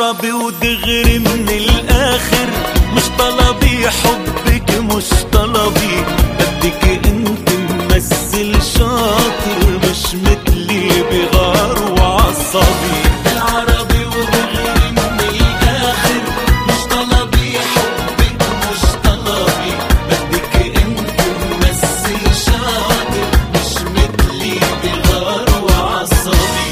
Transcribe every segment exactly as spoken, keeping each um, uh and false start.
بالعربي ودغري من الاخر، مش طلبي حبك مش طلبي، بدك انت ممثل شاطر مش مثلي بغار وعصبي. بالعربي ودغري من الاخر، مش طلبي حبك مش طلبي، بدك انت ممثل شاطر مش مثلي بغار وعصبي.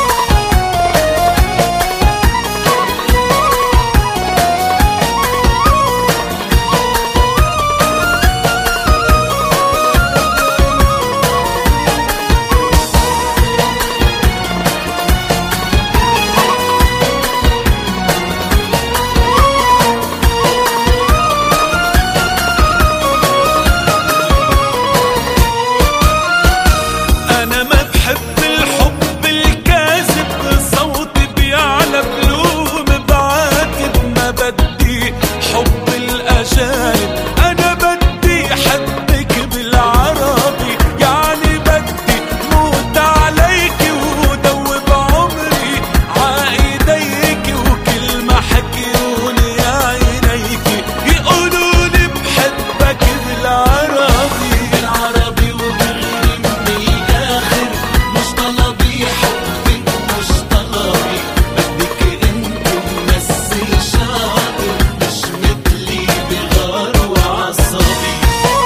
أنا بدي حبك بالعربي، يعني بدي موت عليك ودوب عمري عايديك، وكل ما حكيوني عينيك يقولوني بحبك بالعربي. بالعربي وبغير من الآخر، مش طلبي حبك مش طلبي، بدك انت ممثل شاطر مش مثلي بغار وعصبي.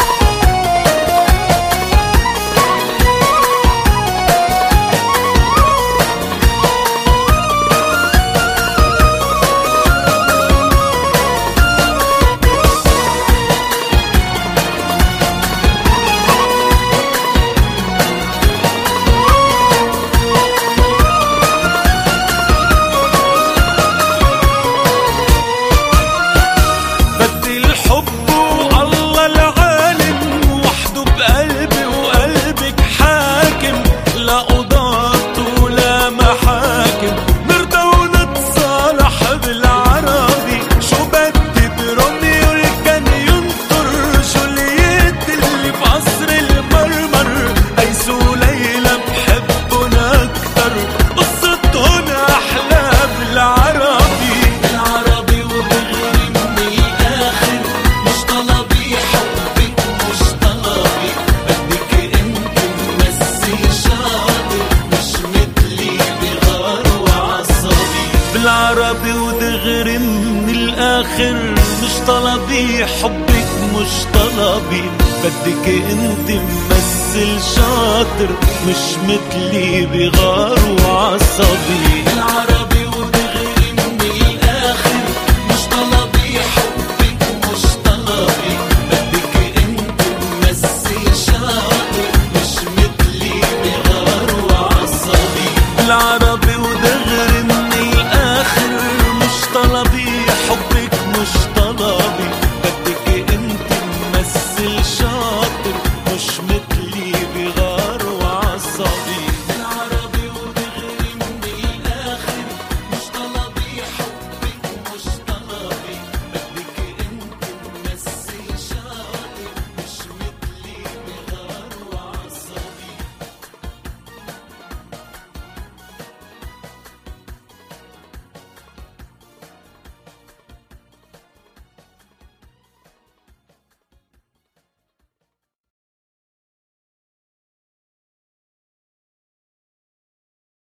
بدي الحب والله العالم وحده بقلبي وقلبك حاكم، لا قضاة ولا محاكم، نرضى ونتصالح بالعربي. شو بدي بروميو اللي كان ينطر جولييت اللي بقصر المرمر، قيس وليلى بحبن اكتر، قصتهن احلى بالعربي. بالعربي وبغير من الاخر، مش طلبي حبك مش طلبي، بدك انت ممثل شاطر مش مثلي بغار وعصبي. بالعربي ودغري من الاخر، مش طلبي حبك مش طلبي، بدك انت ممثل شاطر مش مثلي بغار وعصبي. بالعربي